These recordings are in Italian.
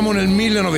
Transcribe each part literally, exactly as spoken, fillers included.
Siamo nel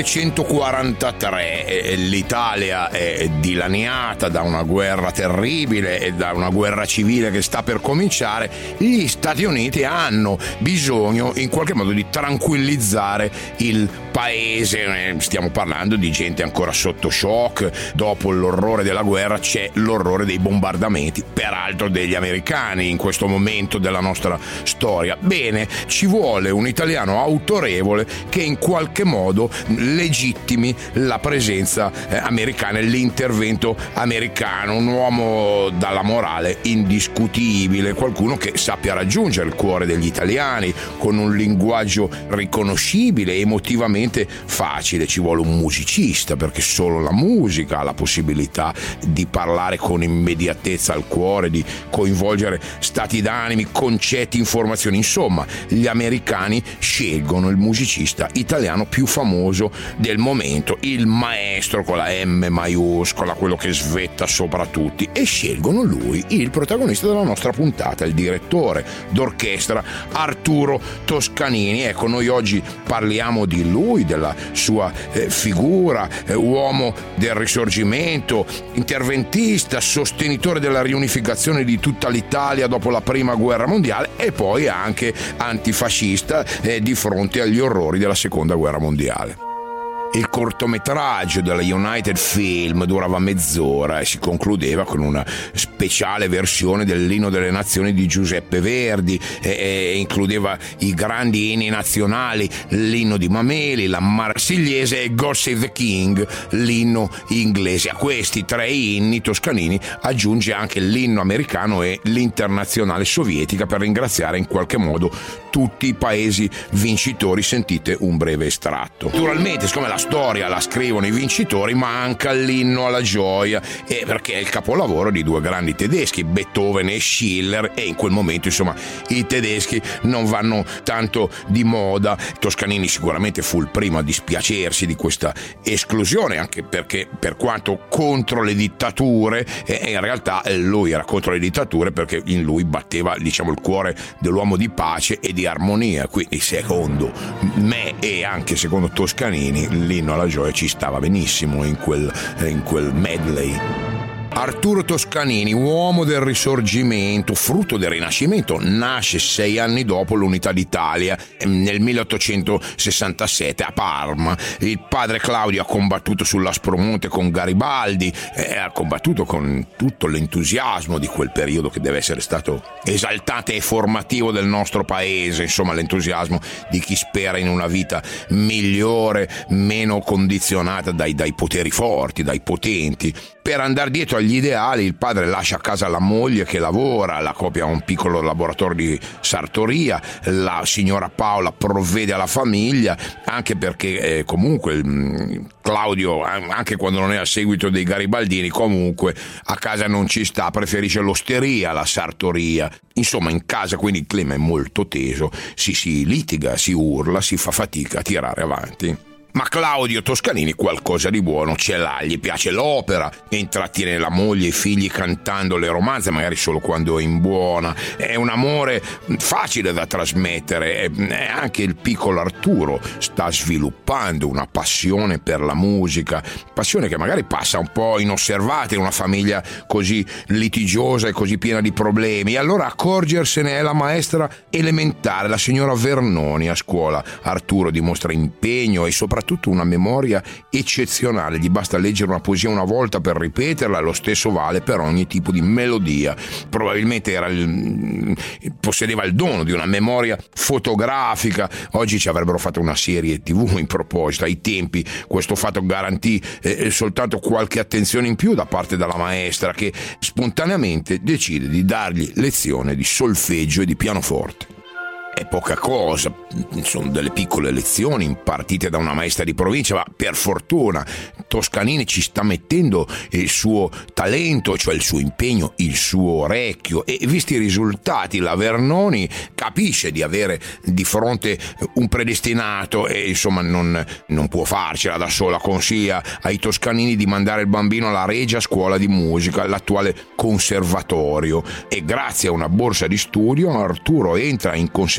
millenovecentoquarantatré, l'Italia è dilaniata da una guerra terribile e da una guerra civile che sta per cominciare. Gli Stati Uniti hanno bisogno in qualche modo di tranquillizzare il paese. Stiamo parlando di gente ancora sotto shock. Dopo l'orrore della guerra c'è l'orrore dei bombardamenti, peraltro degli americani in questo momento della nostra storia. Bene, ci vuole un italiano autorevole che in qualche modo legittimi la presenza eh, americana e l'intervento americano, un uomo dalla morale indiscutibile, qualcuno che sappia raggiungere il cuore degli italiani con un linguaggio riconoscibile e emotivamente facile. Ci vuole un musicista, perché solo la musica ha la possibilità di parlare con immediatezza al cuore, di coinvolgere stati d'animi, concetti, informazioni. Insomma, gli americani scelgono il musicista italiano più famoso del momento, il maestro con la M maiuscola, quello che svetta sopra tutti, e scelgono lui, il protagonista della nostra puntata, il direttore d'orchestra Arturo Toscanini. Ecco, noi oggi parliamo di lui, della sua eh, figura, eh, uomo del risorgimento, interventista, sostenitore della riunificazione di tutta l'Italia dopo la prima guerra mondiale e poi anche antifascista eh, di fronte agli orrori della seconda guerra mondiale. Il cortometraggio della United Film durava mezz'ora e si concludeva con una speciale versione dell'Inno delle Nazioni di Giuseppe Verdi e, e includeva i grandi inni nazionali, l'inno di Mameli, la Marsigliese e God Save the King, l'inno inglese. A questi tre inni Toscanini aggiunge anche l'inno americano e l'internazionale sovietica per ringraziare in qualche modo tutti i paesi vincitori. Sentite un breve estratto. Naturalmente, siccome la storia la scrivono i vincitori, manca l'inno alla gioia, e perché è il capolavoro di due grandi tedeschi, Beethoven e Schiller, e in quel momento insomma i tedeschi non vanno tanto di moda. Toscanini sicuramente fu il primo a dispiacersi di questa esclusione, anche perché per quanto contro le dittature, eh, in realtà lui era contro le dittature perché in lui batteva, diciamo, il cuore dell'uomo di pace e di armonia. Quindi secondo me e anche secondo Toscanini l'inno alla gioia ci stava benissimo in quel, in quel medley. Arturo Toscanini, uomo del risorgimento, frutto del Rinascimento, nasce sei anni dopo l'unità d'Italia, nel milleottocentosessantasette a Parma. Il padre Claudio ha combattuto sull'Aspromonte con Garibaldi, eh, ha combattuto con tutto l'entusiasmo di quel periodo che deve essere stato esaltante e formativo del nostro paese, insomma l'entusiasmo di chi spera in una vita migliore, meno condizionata dai, dai poteri forti, dai potenti. Per andare dietro agli ideali il padre lascia a casa la moglie che lavora, la coppia ha un piccolo laboratorio di sartoria, la signora Paola provvede alla famiglia, anche perché eh, comunque mh, Claudio, anche quando non è a seguito dei garibaldini, comunque a casa non ci sta, preferisce l'osteria alla sartoria. Insomma, in casa quindi il clima è molto teso, si, si litiga, si urla, si fa fatica a tirare avanti. Ma Claudio Toscanini qualcosa di buono ce l'ha, gli piace l'opera, intrattiene la moglie e i figli cantando le romanze, magari solo quando è in buona. È un amore facile da trasmettere, e anche il piccolo Arturo sta sviluppando una passione per la musica, passione che magari passa un po' inosservata in una famiglia così litigiosa e così piena di problemi. E allora accorgersene è la maestra elementare, la signora Vernoni. A scuola Arturo dimostra impegno e soprattutto Soprattutto una memoria eccezionale, gli basta leggere una poesia una volta per ripeterla, lo stesso vale per ogni tipo di melodia. Probabilmente era il, possedeva il dono di una memoria fotografica. Oggi ci avrebbero fatto una serie tivù in proposito. Ai tempi questo fatto garantì eh, soltanto qualche attenzione in più da parte della maestra, che spontaneamente decide di dargli lezione di solfeggio e di pianoforte. È poca cosa, sono delle piccole lezioni impartite da una maestra di provincia, ma per fortuna Toscanini ci sta mettendo il suo talento, cioè il suo impegno, il suo orecchio, e visti i risultati la Vernoni capisce di avere di fronte un predestinato e insomma non, non può farcela da sola. Consiglia ai Toscanini di mandare il bambino alla Regia Scuola di Musica, l'attuale conservatorio, e grazie a una borsa di studio Arturo entra in conservatorio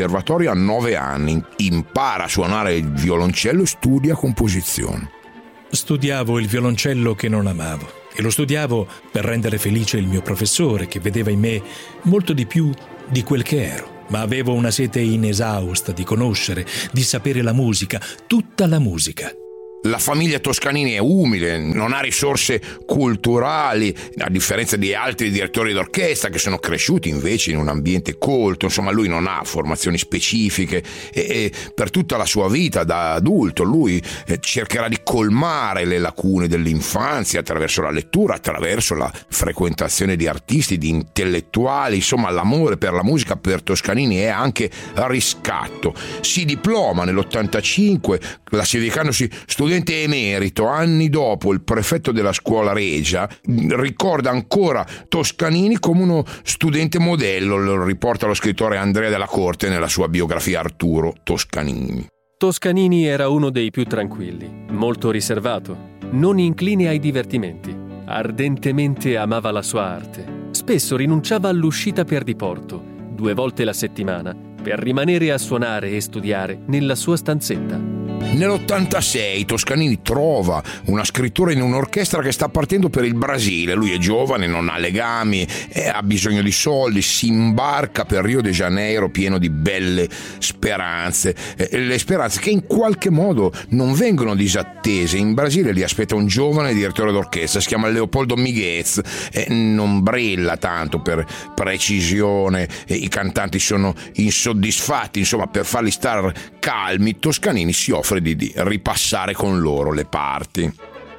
conservatorio a nove anni, impara a suonare il violoncello e studia composizione. Studiavo il violoncello che non amavo e lo studiavo per rendere felice il mio professore, che vedeva in me molto di più di quel che ero. Ma avevo una sete inesausta di conoscere, di sapere la musica, tutta la musica. La famiglia Toscanini è umile, non ha risorse culturali, a differenza di altri direttori d'orchestra che sono cresciuti invece in un ambiente colto. Insomma, lui non ha formazioni specifiche e, e per tutta la sua vita da adulto lui eh, cercherà di colmare le lacune dell'infanzia attraverso la lettura, attraverso la frequentazione di artisti, di intellettuali. Insomma, l'amore per la musica per Toscanini è anche riscatto. Si diploma nell'ottantacinque, classificandosi studente emerito. Anni dopo, il prefetto della scuola regia ricorda ancora Toscanini come uno studente modello, lo riporta lo scrittore Andrea Della Corte nella sua biografia Arturo Toscanini. Toscanini era uno dei più tranquilli, molto riservato, non incline ai divertimenti, ardentemente amava la sua arte. Spesso rinunciava all'uscita per diporto, due volte la settimana, per rimanere a suonare e studiare nella sua stanzetta. Nell'ottantasei Toscanini trova una scrittura in un'orchestra che sta partendo per il Brasile. Lui è giovane, non ha legami, ha bisogno di soldi, si imbarca per Rio de Janeiro pieno di belle speranze, le speranze che in qualche modo non vengono disattese. In Brasile li aspetta un giovane direttore d'orchestra, si chiama Leopoldo Miguez, non brilla tanto per precisione, i cantanti sono insoddisfatti. Insomma, per farli star calmi, Toscanini si offre di, di ripassare con loro le parti.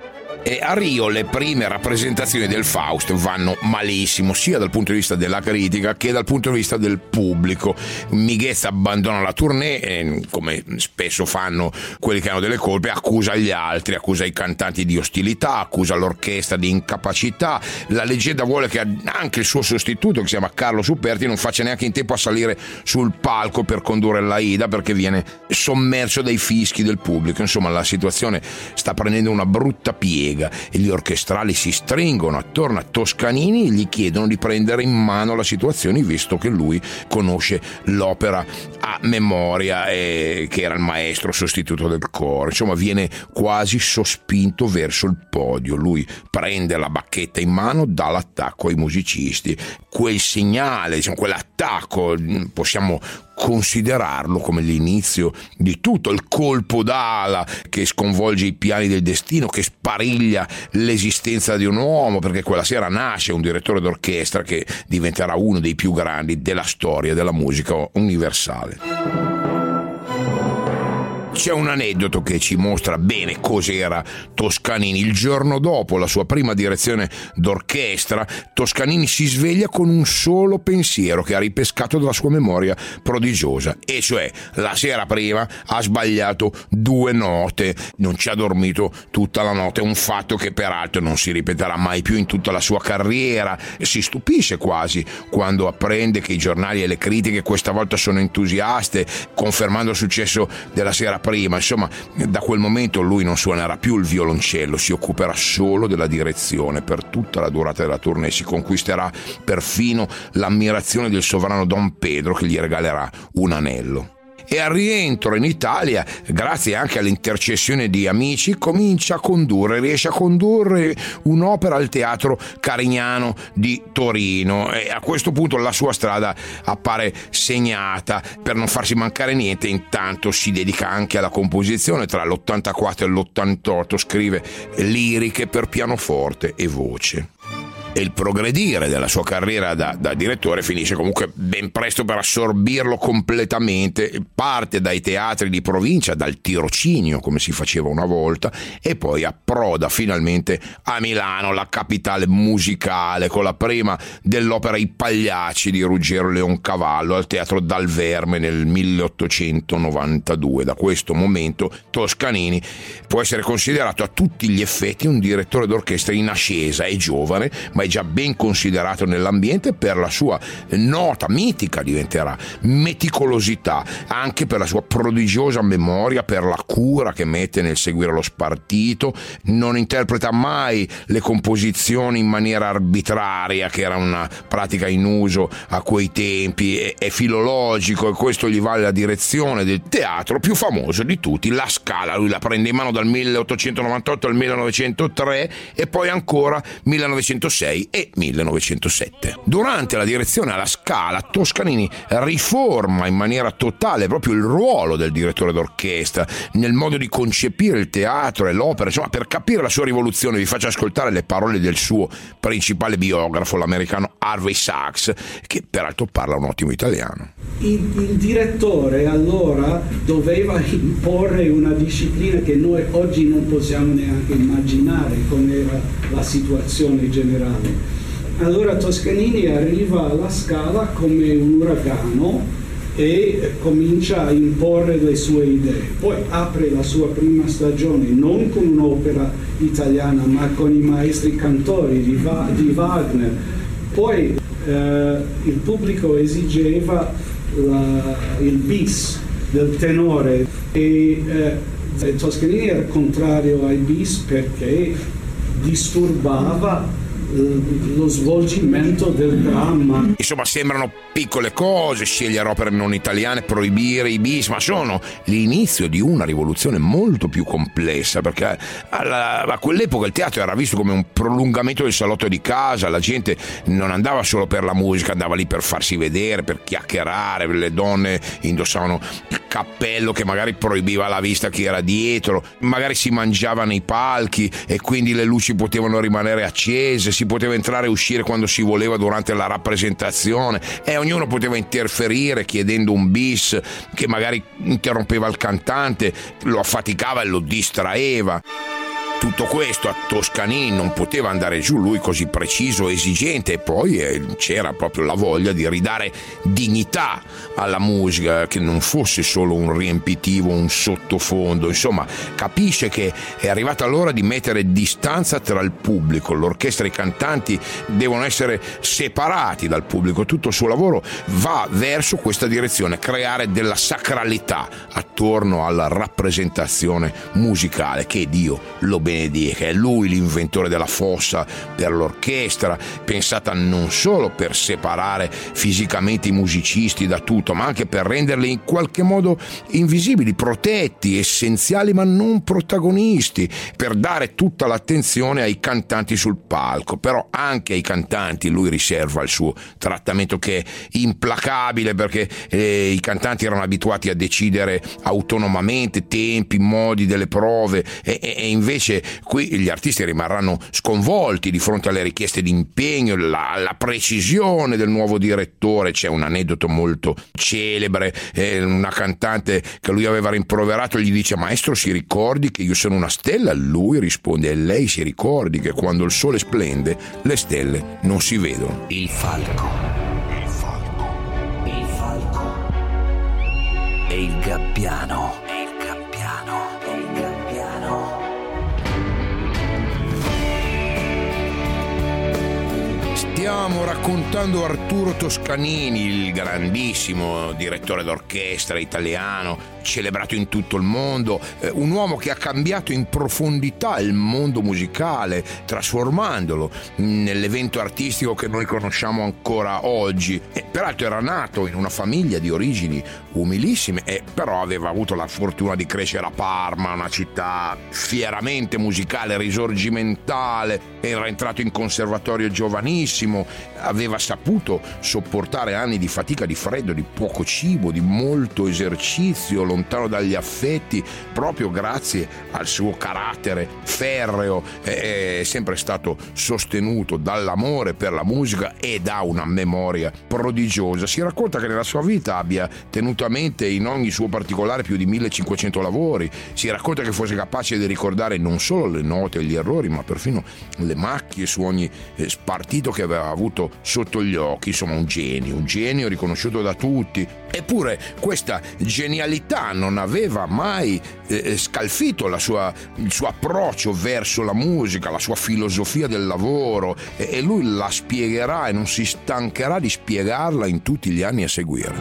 E a Rio le prime rappresentazioni del Faust vanno malissimo, sia dal punto di vista della critica che dal punto di vista del pubblico. Miguez abbandona la tournée e, come spesso fanno quelli che hanno delle colpe, accusa gli altri, accusa i cantanti di ostilità, accusa l'orchestra di incapacità. La leggenda vuole che anche il suo sostituto, che si chiama Carlo Superti, non faccia neanche in tempo a salire sul palco per condurre l'Aida perché viene sommerso dai fischi del pubblico. Insomma, la situazione sta prendendo una brutta piega e gli orchestrali si stringono attorno a Toscanini e gli chiedono di prendere in mano la situazione, visto che lui conosce l'opera a memoria e che era il maestro sostituto del coro. Insomma, viene quasi sospinto verso il podio. Lui prende la bacchetta in mano, dà l'attacco ai musicisti. Quel segnale, diciamo, quell'attacco, possiamo considerarlo come l'inizio di tutto, il colpo d'ala che sconvolge i piani del destino, che spariglia l'esistenza di un uomo, perché quella sera nasce un direttore d'orchestra che diventerà uno dei più grandi della storia della musica universale. C'è un aneddoto che ci mostra bene cos'era Toscanini. Il giorno dopo la sua prima direzione d'orchestra, Toscanini si sveglia con un solo pensiero che ha ripescato dalla sua memoria prodigiosa, e cioè la sera prima ha sbagliato due note, non ci ha dormito tutta la notte, un fatto che peraltro non si ripeterà mai più in tutta la sua carriera. Si stupisce quasi quando apprende che i giornali e le critiche questa volta sono entusiaste, confermando il successo della sera prima. Insomma, da quel momento lui non suonerà più il violoncello, si occuperà solo della direzione per tutta la durata della tournée. Si conquisterà perfino l'ammirazione del sovrano Don Pedro, che gli regalerà un anello. E al rientro in Italia, grazie anche all'intercessione di amici, comincia a condurre, riesce a condurre un'opera al Teatro Carignano di Torino, e a questo punto la sua strada appare segnata. Per non farsi mancare niente, intanto si dedica anche alla composizione. Tra l'ottantaquattro e l'ottantotto scrive liriche per pianoforte e voce. E il progredire della sua carriera da, da direttore finisce comunque ben presto per assorbirlo completamente. Parte dai teatri di provincia, dal tirocinio come si faceva una volta, e poi approda finalmente a Milano, la capitale musicale, con la prima dell'opera I Pagliacci di Ruggero Leoncavallo al Teatro Dal Verme nel milleottocentonovantadue. Da questo momento Toscanini può essere considerato a tutti gli effetti un direttore d'orchestra in ascesa. È giovane, ma è già ben considerato nell'ambiente per la sua nota, mitica diventerà, meticolosità, anche per la sua prodigiosa memoria, per la cura che mette nel seguire lo spartito. Non interpreta mai le composizioni in maniera arbitraria, che era una pratica in uso a quei tempi, è, è filologico, e questo gli vale la direzione del teatro più famoso di tutti, La Scala. Lui la prende in mano dal milleottocentonovantotto al millenovecentotre e poi ancora millenovecentosei e millenovecentosette. Durante la direzione alla Scala, Toscanini riforma in maniera totale proprio il ruolo del direttore d'orchestra, nel modo di concepire il teatro e l'opera. Insomma, per capire la sua rivoluzione vi faccio ascoltare le parole del suo principale biografo, l'americano Harvey Sachs, che peraltro parla un ottimo italiano. Il, il direttore allora doveva imporre una disciplina che noi oggi non possiamo neanche immaginare com'era la situazione generale. Allora Toscanini arriva alla Scala come un uragano e comincia a imporre le sue idee. Poi apre la sua prima stagione non con un'opera italiana ma con i maestri cantori di, Va- di Wagner. Poi eh, il pubblico esigeva la, il bis del tenore e eh, Toscanini era contrario ai bis perché disturbava lo svolgimento del dramma. Insomma, sembrano piccole cose, scegliere opere non italiane, proibire i bis, ma sono l'inizio di una rivoluzione molto più complessa, perché alla, a quell'epoca il teatro era visto come un prolungamento del salotto di casa. La gente non andava solo per la musica, andava lì per farsi vedere, per chiacchierare. Le donne indossavano il cappello che magari proibiva la vista chi era dietro, magari si mangiava nei palchi e quindi le luci potevano rimanere accese, si poteva entrare e uscire quando si voleva durante la rappresentazione e ognuno poteva interferire chiedendo un bis che magari interrompeva il cantante, lo affaticava e lo distraeva. Tutto questo a Toscanini non poteva andare giù, lui così preciso, esigente, e poi eh, c'era proprio la voglia di ridare dignità alla musica, che non fosse solo un riempitivo, un sottofondo. Insomma, capisce che è arrivata l'ora di mettere distanza tra il pubblico, l'orchestra e i cantanti devono essere separati dal pubblico. Tutto il suo lavoro va verso questa direzione, creare della sacralità attorno alla rappresentazione musicale, che Dio lo benedica. È lui l'inventore della fossa per l'orchestra, pensata non solo per separare fisicamente i musicisti da tutto, ma anche per renderli in qualche modo invisibili, protetti, essenziali ma non protagonisti, per dare tutta l'attenzione ai cantanti sul palco. Però anche ai cantanti lui riserva il suo trattamento, che è implacabile, perché eh, i cantanti erano abituati a decidere autonomamente tempi, modi delle prove e, e, e invece qui gli artisti rimarranno sconvolti di fronte alle richieste di impegno, la, la precisione del nuovo direttore. C'è un aneddoto molto celebre, eh, una cantante che lui aveva rimproverato gli dice: maestro, si ricordi che io sono una stella? Lui risponde: e lei si ricordi che quando il sole splende le stelle non si vedono. Il falco, il falco, il falco e il gabbiano. Stiamo raccontando Arturo Toscanini, il grandissimo direttore d'orchestra italiano, celebrato in tutto il mondo, eh, un uomo che ha cambiato in profondità il mondo musicale, trasformandolo nell'evento artistico che noi conosciamo ancora oggi. E peraltro era nato in una famiglia di origini umilissime, e però aveva avuto la fortuna di crescere a Parma, una città fieramente musicale, risorgimentale. Era entrato in conservatorio giovanissimo, aveva saputo sopportare anni di fatica, di freddo, di poco cibo, di molto esercizio, lontano dagli affetti, proprio grazie al suo carattere ferreo. È sempre stato sostenuto dall'amore per la musica e da una memoria prodigiosa. Si racconta che nella sua vita abbia tenuto a mente in ogni suo particolare più di millecinquecento lavori. Si racconta che fosse capace di ricordare non solo le note e gli errori, ma perfino le macchie su ogni spartito che aveva avuto sotto gli occhi. Insomma, un genio, un genio riconosciuto da tutti. Eppure questa genialità l'età non aveva mai eh, scalfito la sua, il suo approccio verso la musica, la sua filosofia del lavoro, e, e lui la spiegherà e non si stancherà di spiegarla in tutti gli anni a seguire.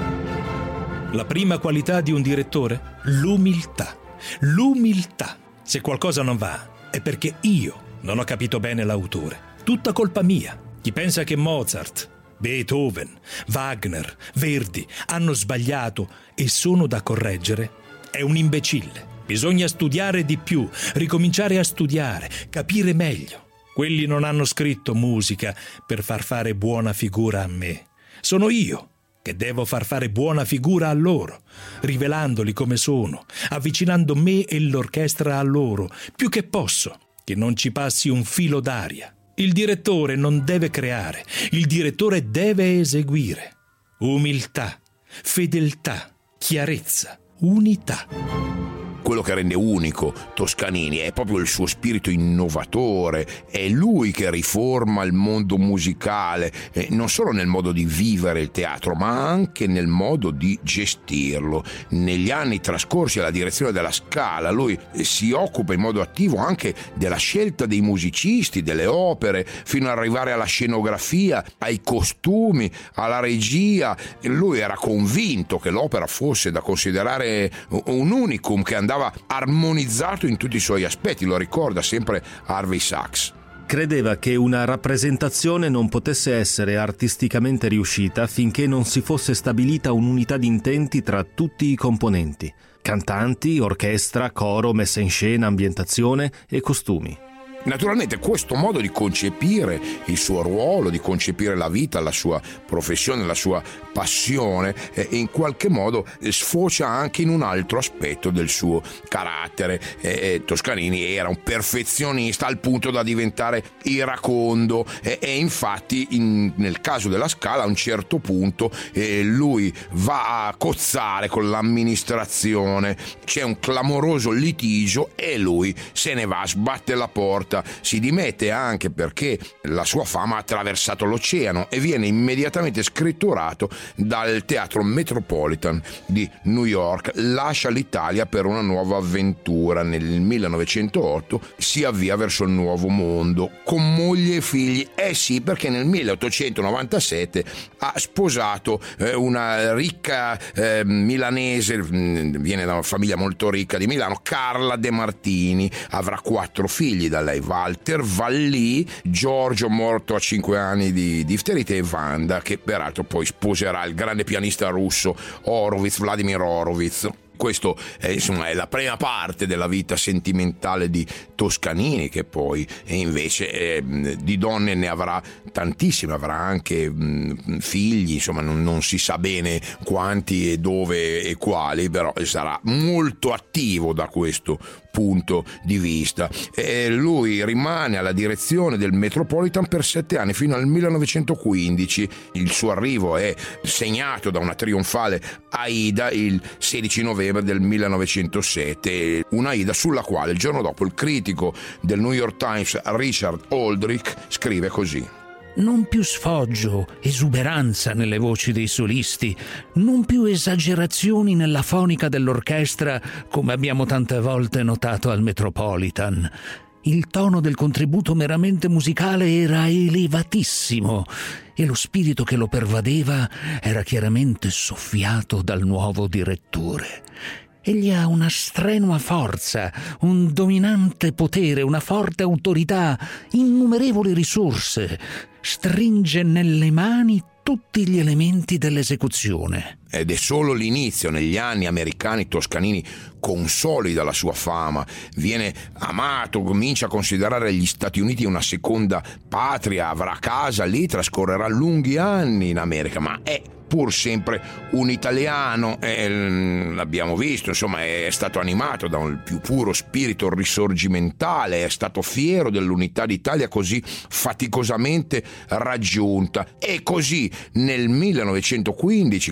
La prima qualità di un direttore? L'umiltà. L'umiltà. Se qualcosa non va, è perché io non ho capito bene l'autore. Tutta colpa mia. Chi pensa che Mozart, Beethoven, Wagner, Verdi hanno sbagliato e sono da correggere è un imbecille. Bisogna studiare di più, ricominciare a studiare, capire meglio. Quelli non hanno scritto musica per far fare buona figura a me. Sono io che devo far fare buona figura a loro, rivelandoli come sono, avvicinando me e l'orchestra a loro, più che posso, che non ci passi un filo d'aria. Il direttore non deve creare, il direttore deve eseguire. Umiltà, fedeltà, chiarezza, unità. Quello che rende unico Toscanini è proprio il suo spirito innovatore, è lui che riforma il mondo musicale, eh, non solo nel modo di vivere il teatro, ma anche nel modo di gestirlo. Negli anni trascorsi alla direzione della Scala, lui si occupa in modo attivo anche della scelta dei musicisti, delle opere, fino ad arrivare alla scenografia, ai costumi, alla regia. Lui era convinto che l'opera fosse da considerare un unicum che andava armonizzato in tutti i suoi aspetti, lo ricorda sempre Harvey Sachs. Credeva che una rappresentazione non potesse essere artisticamente riuscita finché non si fosse stabilita un'unità di intenti tra tutti i componenti: cantanti, orchestra, coro, messa in scena, ambientazione e costumi. Naturalmente questo modo di concepire il suo ruolo, di concepire la vita, la sua professione, la sua passione, eh, in qualche modo sfocia anche in un altro aspetto del suo carattere. Eh, Toscanini era un perfezionista al punto da diventare iracondo, eh, e infatti in, nel caso della Scala a un certo punto eh, lui va a cozzare con l'amministrazione, c'è un clamoroso litigio e lui se ne va, sbatte la porta. Si dimette anche perché la sua fama ha attraversato l'oceano e viene immediatamente scritturato dal Teatro Metropolitan di New York. Lascia l'Italia per una nuova avventura. Nel millenovecentootto si avvia verso il nuovo mondo con moglie e figli. Eh sì, perché nel milleottocentonovantasette ha sposato eh, una ricca eh, milanese, viene da una famiglia molto ricca di Milano, Carla De Martini. Avrà quattro figli da lei: Walter, Vallì, Giorgio morto a cinque anni di difterite e Wanda, che peraltro poi sposerà il grande pianista russo Horowitz, Vladimir Horowitz. Questo è, insomma, è la prima parte della vita sentimentale di Toscanini, che poi e invece eh, di donne ne avrà tantissime, avrà anche mh, figli, insomma non, non si sa bene quanti e dove e quali, però sarà molto attivo da questo punto di vista. E lui rimane alla direzione del Metropolitan per sette anni, fino al millenovecentoquindici. Il suo arrivo è segnato da una trionfale Aida il sedici novembre del millenovecentosette, una Aida sulla quale il giorno dopo il critico del New York Times Richard Aldrich scrive così: non più sfoggio, esuberanza nelle voci dei solisti, non più esagerazioni nella fonica dell'orchestra come abbiamo tante volte notato al Metropolitan. Il tono del contributo meramente musicale era elevatissimo e lo spirito che lo pervadeva era chiaramente soffiato dal nuovo direttore. Egli ha una strenua forza, un dominante potere, una forte autorità, innumerevoli risorse. Stringe nelle mani tutti gli elementi dell'esecuzione. Ed è solo l'inizio. Negli anni americani Toscanini consolida la sua fama, viene amato, comincia a considerare gli Stati Uniti una seconda patria, avrà casa lì, trascorrerà lunghi anni in America, ma è pur sempre un italiano, eh, l'abbiamo visto, insomma è stato animato da un più puro spirito risorgimentale, è stato fiero dell'unità d'Italia così faticosamente raggiunta. E così nel millenovecentoquindici, quando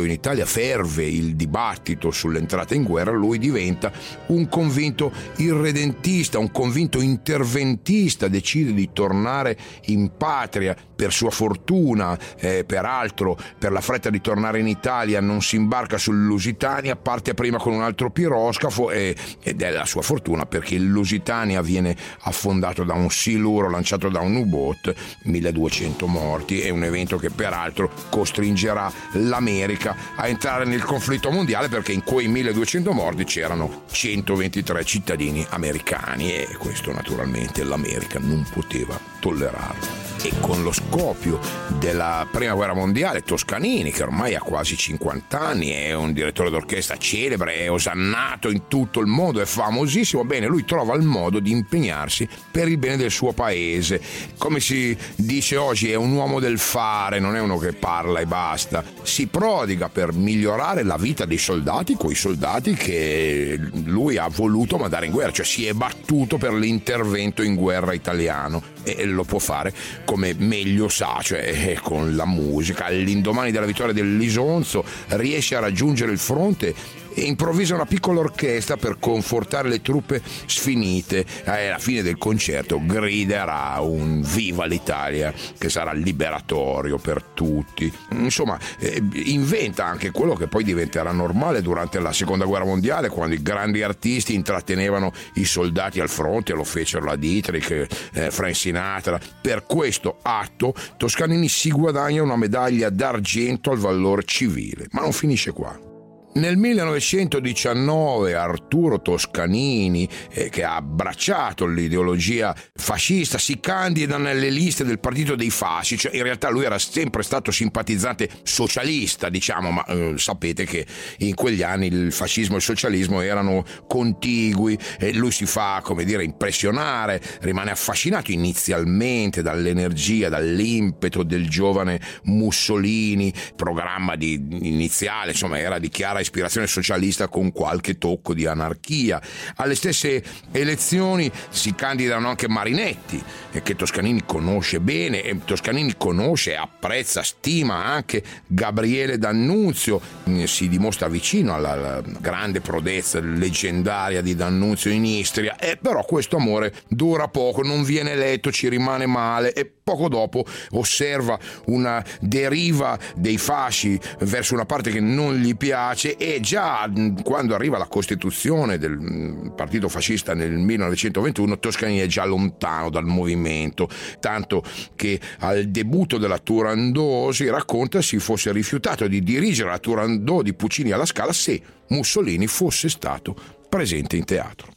in Italia ferve il dibattito sull'entrata in guerra, lui diventa un convinto irredentista, un convinto interventista, decide di tornare in patria. Per sua fortuna, eh, peraltro, per la fretta di tornare in Italia non si imbarca sul Lusitania, parte prima con un altro piroscafo e, ed è la sua fortuna perché il Lusitania viene affondato da un siluro lanciato da un U-boat, milleduecento morti, è un evento che peraltro costringerà l'America a entrare nel conflitto mondiale perché in quei milleduecento morti c'erano centoventitré cittadini americani e questo naturalmente l'America non poteva tollerarlo. E con lo scoppio della prima guerra mondiale, Toscanini, che ormai ha quasi cinquanta anni, è un direttore d'orchestra celebre, è osannato in tutto il mondo, è famosissimo, bene, lui trova il modo di impegnarsi per il bene del suo paese. Come si dice oggi, è un uomo del fare, non è uno che parla e basta. Si prodiga per migliorare la vita dei soldati, quei soldati che lui ha voluto mandare in guerra, cioè si è battuto per l'intervento in guerra italiano e lo può fare come meglio sa, cioè con la musica. All'indomani della vittoria dell'Isonzo riesce a raggiungere il fronte e improvvisa una piccola orchestra per confortare le truppe sfinite e alla fine del concerto griderà un viva l'Italia che sarà liberatorio per tutti. Insomma, eh, inventa anche quello che poi diventerà normale durante la seconda guerra mondiale, quando i grandi artisti intrattenevano i soldati al fronte, lo fecero la Dietrich, eh, Frank Sinatra. Per questo atto Toscanini si guadagna una medaglia d'argento al valor civile, ma non finisce qua. Nel millenovecentodiciannove Arturo Toscanini, eh, che ha abbracciato l'ideologia fascista, si candida nelle liste del partito dei fasci, cioè in realtà lui era sempre stato simpatizzante socialista, diciamo, ma eh, sapete che in quegli anni il fascismo e il socialismo erano contigui e lui si fa, come dire, impressionare, rimane affascinato inizialmente dall'energia, dall'impeto del giovane Mussolini, programma di, iniziale, insomma, era di chiara ispirazione socialista con qualche tocco di anarchia. Alle stesse elezioni si candidano anche Marinetti, che Toscanini conosce bene, e Toscanini conosce, apprezza, stima anche Gabriele D'Annunzio, si dimostra vicino alla, alla grande prodezza leggendaria di D'Annunzio in Istria, e però questo amore dura poco, non viene eletto, ci rimane male e poco dopo osserva una deriva dei fasci verso una parte che non gli piace e già quando arriva la costituzione del partito fascista nel millenovecentoventuno Toscanini è già lontano dal movimento, tanto che al debutto della Turandot si racconta si fosse rifiutato di dirigere la Turandot di Puccini alla Scala se Mussolini fosse stato presente in teatro.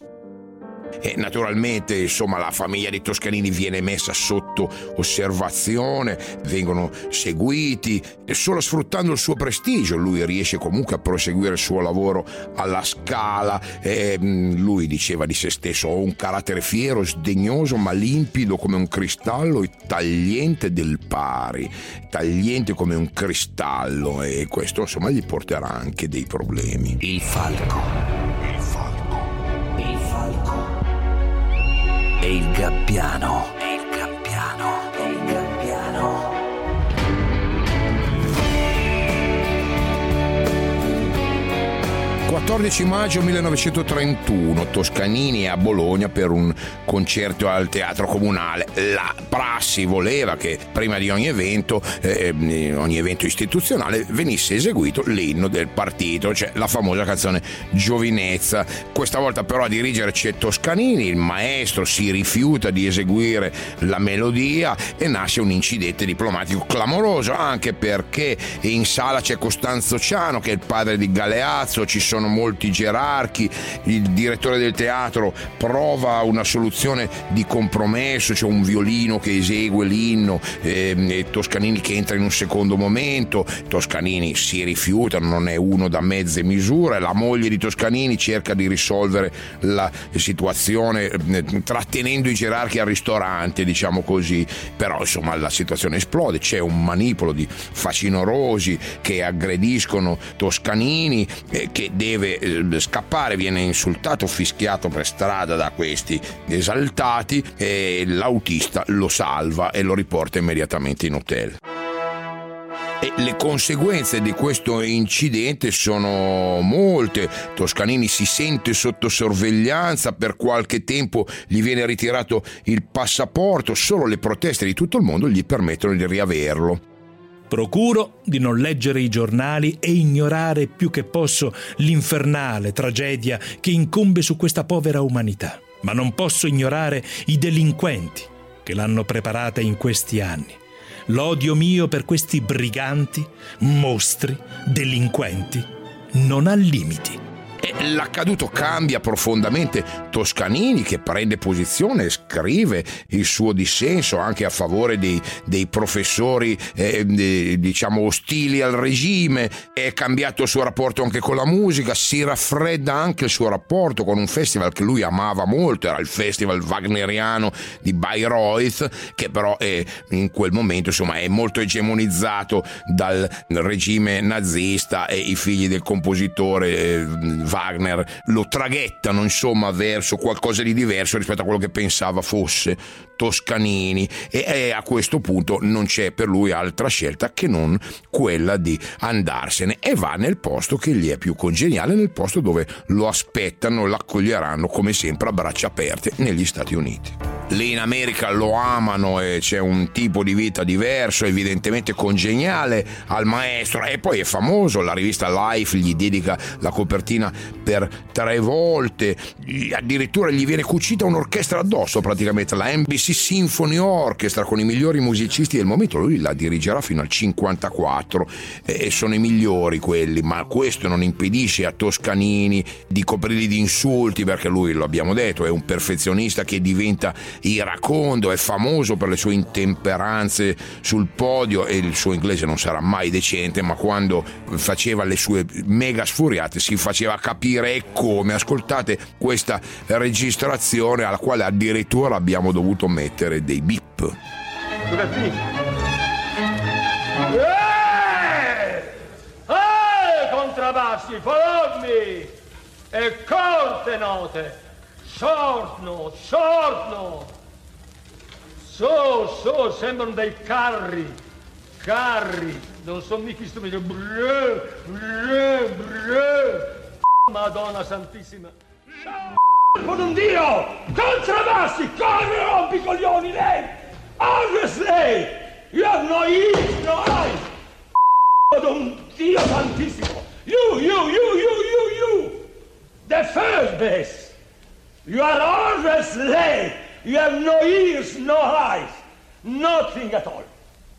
E naturalmente, insomma, la famiglia di Toscanini viene messa sotto osservazione, vengono seguiti e solo sfruttando il suo prestigio lui riesce comunque a proseguire il suo lavoro alla Scala. E lui diceva di se stesso: ho un carattere fiero, sdegnoso ma limpido come un cristallo e tagliente del pari, tagliente come un cristallo, e questo insomma gli porterà anche dei problemi. Il falco. Il falco. E il gabbiano. E il gabbiano. E il gabbiano. quattordici maggio millenovecentotrentuno Toscanini è a Bologna per un concerto al Teatro Comunale. La prassi voleva che prima di ogni evento, eh, ogni evento istituzionale, venisse eseguito l'inno del partito, cioè la famosa canzone Giovinezza. Questa volta però a dirigere c'è Toscanini, il maestro si rifiuta di eseguire la melodia e nasce un incidente diplomatico clamoroso, anche perché in sala c'è Costanzo Ciano che è il padre di Galeazzo, ci sono molti gerarchi, il direttore del teatro prova una soluzione di compromesso, c'è un violino che esegue l'inno e, e Toscanini che entra in un secondo momento. Toscanini si rifiuta, non è uno da mezze misure. La moglie di Toscanini cerca di risolvere la situazione eh, trattenendo i gerarchi al ristorante, diciamo così, però insomma la situazione esplode, c'è un manipolo di facinorosi che aggrediscono Toscanini eh, che deve deve scappare, viene insultato, fischiato per strada da questi esaltati e l'autista lo salva e lo riporta immediatamente in hotel. E le conseguenze di questo incidente sono molte. Toscanini si sente sotto sorveglianza, per qualche tempo gli viene ritirato il passaporto, solo le proteste di tutto il mondo gli permettono di riaverlo. Procuro di non leggere i giornali e ignorare più che posso l'infernale tragedia che incombe su questa povera umanità. Ma non posso ignorare i delinquenti che l'hanno preparata in questi anni. L'odio mio per questi briganti, mostri, delinquenti non ha limiti. E l'accaduto cambia profondamente Toscanini, che prende posizione e scrive il suo dissenso anche a favore dei, dei professori eh, diciamo ostili al regime. È cambiato il suo rapporto anche con la musica, si raffredda anche il suo rapporto con un festival che lui amava molto, era il festival wagneriano di Bayreuth, che però è, in quel momento insomma è molto egemonizzato dal regime nazista, e i figli del compositore eh, Wagner lo traghettano insomma verso qualcosa di diverso rispetto a quello che pensava fosse Toscanini, e, e a questo punto non c'è per lui altra scelta che non quella di andarsene, e va nel posto che gli è più congeniale, nel posto dove lo aspettano, l'accoglieranno come sempre a braccia aperte, negli Stati Uniti. Lì in America lo amano e c'è un tipo di vita diverso, evidentemente congeniale al maestro, e poi è famoso, la rivista Life gli dedica la copertina per tre volte, addirittura gli viene cucita un'orchestra addosso praticamente, la N B C Symphony Orchestra con i migliori musicisti del momento. Lui la dirigerà fino al cinquantaquattro e sono i migliori quelli, ma questo non impedisce a Toscanini di coprirli di insulti, perché lui, lo abbiamo detto, è un perfezionista che diventa iracondo, è famoso per le sue intemperanze sul podio, e il suo inglese non sarà mai decente, ma quando faceva le sue mega sfuriate si faceva capire e come. Ascoltate questa registrazione alla quale addirittura abbiamo dovuto mettere dei bip. Dove è finito? Eeeh! Eeeh, contrabbassi, formi e corte note, short note, short note. So, so, sembrano dei carri, carri, non sono mica strumenti. Brrr, brrr, brrr. Madonna Santissima. Con un Dio! Contrabbassi! Corre, rompi coglioni, lei! Always lei! You have no ears, no eyes! Con un Dio Santissimo! You, you, you, you, you, you! The first base! You are always late! You have no ears, no eyes! Nothing at all!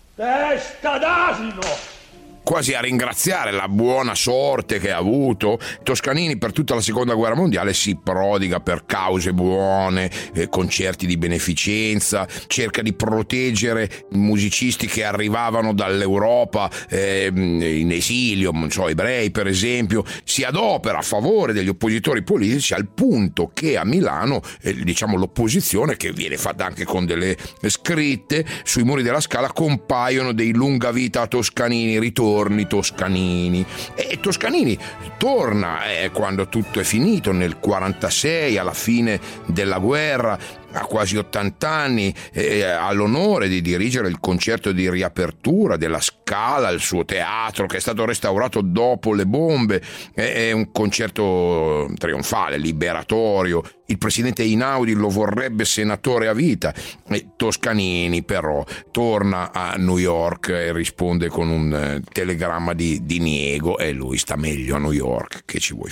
Testa d'asino! Quasi a ringraziare la buona sorte che ha avuto, Toscanini per tutta la seconda guerra mondiale si prodiga per cause buone, eh, concerti di beneficenza, cerca di proteggere musicisti che arrivavano dall'Europa eh, in esilio, non so, ebrei per esempio, si adopera a favore degli oppositori politici, al punto che a Milano eh, diciamo l'opposizione, che viene fatta anche con delle scritte sui muri della Scala, compaiono dei lunga vita a Toscanini, ritorni Toscanini, e Toscanini torna eh, quando tutto è finito nel quarantasei, alla fine della guerra, a quasi ottanta anni, eh, ha l'onore di dirigere il concerto di riapertura della Scala, il suo teatro che è stato restaurato dopo le bombe. È un concerto trionfale, liberatorio. Il presidente Einaudi lo vorrebbe senatore a vita, e Toscanini però torna a New York e risponde con un eh, telegramma di diniego, e lui sta meglio a New York. Che ci vuoi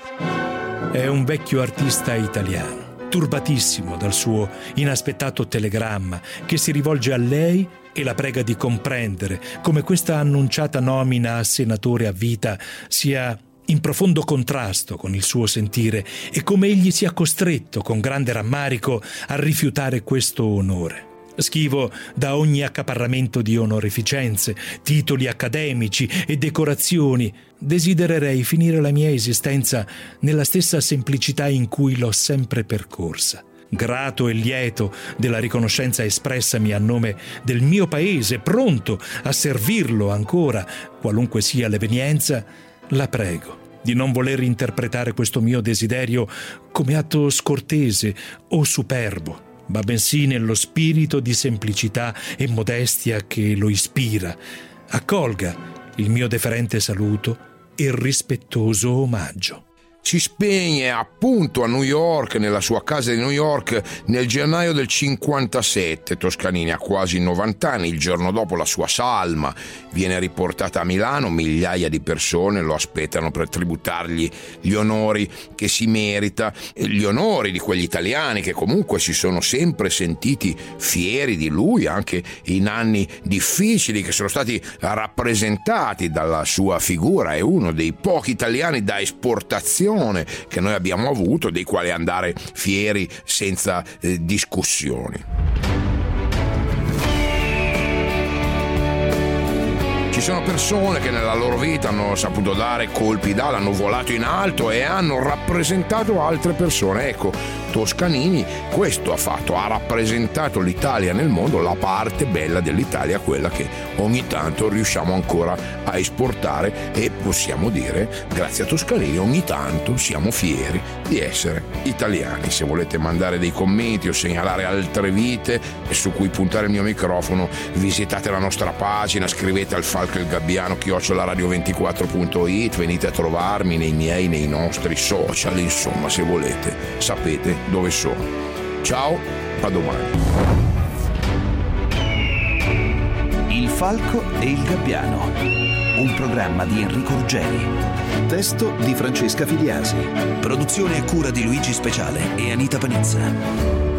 fare? È un vecchio artista italiano, turbatissimo dal suo inaspettato telegramma, che si rivolge a lei e la prega di comprendere come questa annunciata nomina a senatore a vita sia in profondo contrasto con il suo sentire, e come egli sia costretto con grande rammarico a rifiutare questo onore. Schivo da ogni accaparramento di onorificenze, titoli accademici e decorazioni. Desidererei finire la mia esistenza nella stessa semplicità in cui l'ho sempre percorsa. Grato e lieto della riconoscenza espressami a nome del mio paese, pronto a servirlo ancora, qualunque sia l'evenienza, la prego di non voler interpretare questo mio desiderio come atto scortese o superbo, ma bensì nello spirito di semplicità e modestia che lo ispira, Accolga il mio deferente saluto e rispettoso omaggio. Si spegne appunto a New York, nella sua casa di New York, nel gennaio del cinquantasette. Toscanini ha quasi novanta anni. Il giorno dopo la sua salma viene riportata a Milano. Migliaia di persone lo aspettano per tributargli gli onori che si merita, gli onori di quegli italiani che comunque si sono sempre sentiti fieri di lui anche in anni difficili, che sono stati rappresentati dalla sua figura. È uno dei pochi italiani da esportazione che noi abbiamo avuto, dei quali andare fieri senza eh, discussioni. Ci sono persone che nella loro vita hanno saputo dare colpi d'ala, hanno volato in alto e hanno rappresentato altre persone. Ecco, Toscanini questo ha fatto, ha rappresentato l'Italia nel mondo, la parte bella dell'Italia, quella che ogni tanto riusciamo ancora a esportare, e possiamo dire, grazie a Toscanini, ogni tanto siamo fieri di essere italiani. Se volete mandare dei commenti o segnalare altre vite su cui puntare il mio microfono, visitate la nostra pagina, scrivete al Falco il Gabbiano chiocciola radio ventiquattro punto it, venite a trovarmi nei miei, nei nostri social, insomma, se volete sapete dove sono. Ciao, a domani. Il Falco e il Gabbiano, un programma di Enrico Ruggeri. Testo di Francesca Filiasi. Produzione a cura di Luigi Speciale e Anita Panizza.